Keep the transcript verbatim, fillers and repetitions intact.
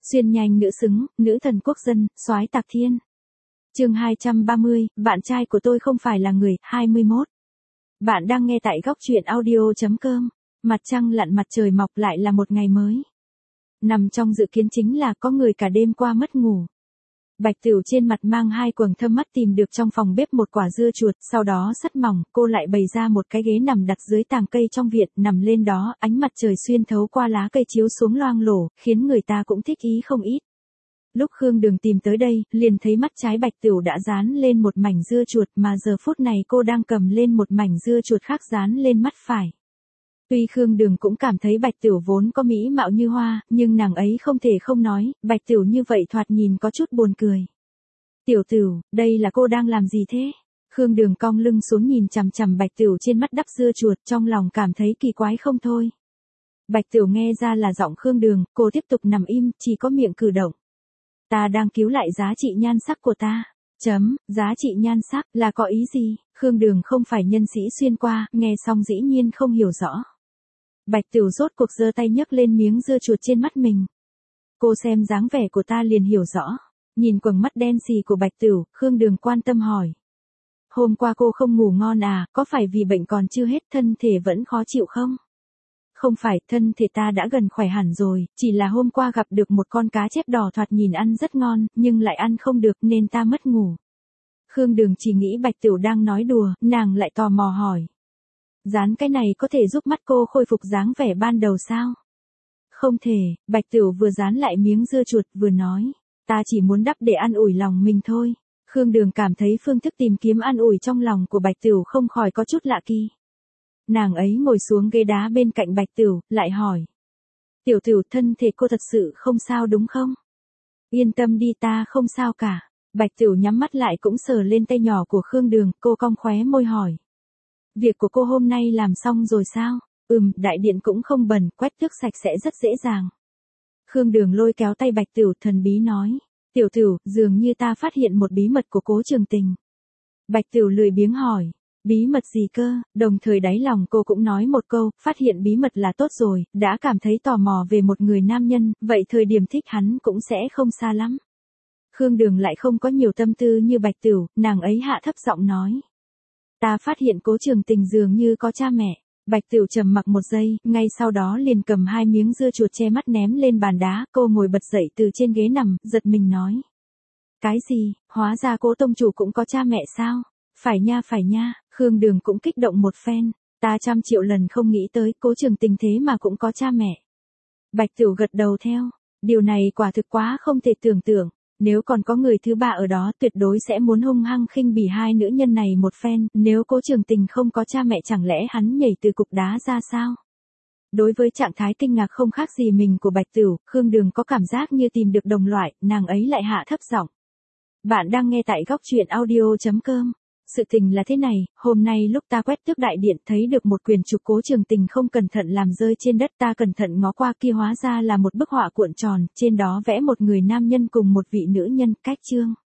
Xuyên nhanh nữ xứng, nữ thần quốc dân, soái tạc thiên. Chương hai trăm ba mươi, bạn trai của tôi không phải là người, hai mươi mốt. Bạn đang nghe tại góc truyện audio.com. Mặt trăng lặn mặt trời mọc lại là một ngày mới. Nằm trong dự kiến chính là có người cả đêm qua mất ngủ. Bạch Tửu trên mặt mang hai quầng thâm mắt tìm được trong phòng bếp một quả dưa chuột, sau đó sắt mỏng, cô lại bày ra một cái ghế nằm đặt dưới tàng cây trong viện, nằm lên đó, ánh mặt trời xuyên thấu qua lá cây chiếu xuống loang lổ, khiến người ta cũng thích ý không ít. Lúc Khương Đường tìm tới đây, liền thấy mắt trái Bạch Tửu đã dán lên một mảnh dưa chuột, mà giờ phút này cô đang cầm lên một mảnh dưa chuột khác dán lên mắt phải. Tuy Khương Đường cũng cảm thấy Bạch Tửu vốn có mỹ mạo như hoa, nhưng nàng ấy không thể không nói, Bạch Tửu như vậy thoạt nhìn có chút buồn cười. Tiểu Tửu, đây là cô đang làm gì thế? Khương Đường cong lưng xuống nhìn chằm chằm Bạch Tửu trên mắt đắp dưa chuột, trong lòng cảm thấy kỳ quái không thôi. Bạch Tửu nghe ra là giọng Khương Đường, cô tiếp tục nằm im, chỉ có miệng cử động. Ta đang cứu lại giá trị nhan sắc của ta. Chấm, giá trị nhan sắc là có ý gì? Khương Đường không phải nhân sĩ xuyên qua, nghe xong dĩ nhiên không hiểu rõ. Bạch Tửu rốt cuộc giơ tay nhấc lên miếng dưa chuột trên mắt mình. Cô xem dáng vẻ của ta liền hiểu rõ. Nhìn quầng mắt đen xì của Bạch Tửu, Khương Đường quan tâm hỏi. Hôm qua cô không ngủ ngon à, có phải vì bệnh còn chưa hết thân thể vẫn khó chịu không? Không phải, thân thể ta đã gần khỏe hẳn rồi, chỉ là hôm qua gặp được một con cá chép đỏ thoạt nhìn ăn rất ngon, nhưng lại ăn không được nên ta mất ngủ. Khương Đường chỉ nghĩ Bạch Tửu đang nói đùa, nàng lại tò mò hỏi. Dán cái này có thể giúp mắt cô khôi phục dáng vẻ ban đầu sao? Không thể, Bạch Tửu vừa dán lại miếng dưa chuột vừa nói. Ta chỉ muốn đắp để an ủi lòng mình thôi. Khương Đường cảm thấy phương thức tìm kiếm an ủi trong lòng của Bạch Tửu không khỏi có chút lạ kỳ. Nàng ấy ngồi xuống ghế đá bên cạnh Bạch Tửu, lại hỏi. Tiểu Tửu, thân thể cô thật sự không sao đúng không? Yên tâm đi, ta không sao cả. Bạch Tửu nhắm mắt lại cũng sờ lên tay nhỏ của Khương Đường, cô cong khóe môi hỏi. Việc của cô hôm nay làm xong rồi sao? Ừm, đại điện cũng không bẩn, quét tước sạch sẽ rất dễ dàng. Khương Đường lôi kéo tay Bạch Tửu thần bí nói. Tiểu Tửu, dường như ta phát hiện một bí mật của Cố Trường Tình. Bạch Tửu lười biếng hỏi. Bí mật gì cơ? Đồng thời đáy lòng cô cũng nói một câu, phát hiện bí mật là tốt rồi, đã cảm thấy tò mò về một người nam nhân, vậy thời điểm thích hắn cũng sẽ không xa lắm. Khương Đường lại không có nhiều tâm tư như Bạch Tửu, nàng ấy hạ thấp giọng nói. Ta phát hiện Cố Trường Tình dường như có cha mẹ. Bạch Tửu trầm mặc một giây, ngay sau đó liền cầm hai miếng dưa chuột che mắt ném lên bàn đá, cô ngồi bật dậy từ trên ghế nằm, giật mình nói. Cái gì, hóa ra Cố tông chủ cũng có cha mẹ sao? Phải nha phải nha, Khương Đường cũng kích động một phen, ta trăm triệu lần không nghĩ tới Cố Trường Tình thế mà cũng có cha mẹ. Bạch Tửu gật đầu theo, điều này quả thực quá không thể tưởng tượng. Nếu còn có người thứ ba ở đó tuyệt đối sẽ muốn hung hăng khinh bỉ hai nữ nhân này một phen, nếu Cố Trường Tình không có cha mẹ chẳng lẽ hắn nhảy từ cục đá ra sao? Đối với trạng thái kinh ngạc không khác gì mình của Bạch Tửu, Khương Đường có cảm giác như tìm được đồng loại, nàng ấy lại hạ thấp giọng. Bạn đang nghe tại góc truyện audio.com. Sự tình là thế này, hôm nay lúc ta quét tước đại điện thấy được một quyển trục Cố Trường Tình không cẩn thận làm rơi trên đất, ta cẩn thận ngó qua kia hóa ra là một bức họa cuộn tròn, trên đó vẽ một người nam nhân cùng một vị nữ nhân, cách chương.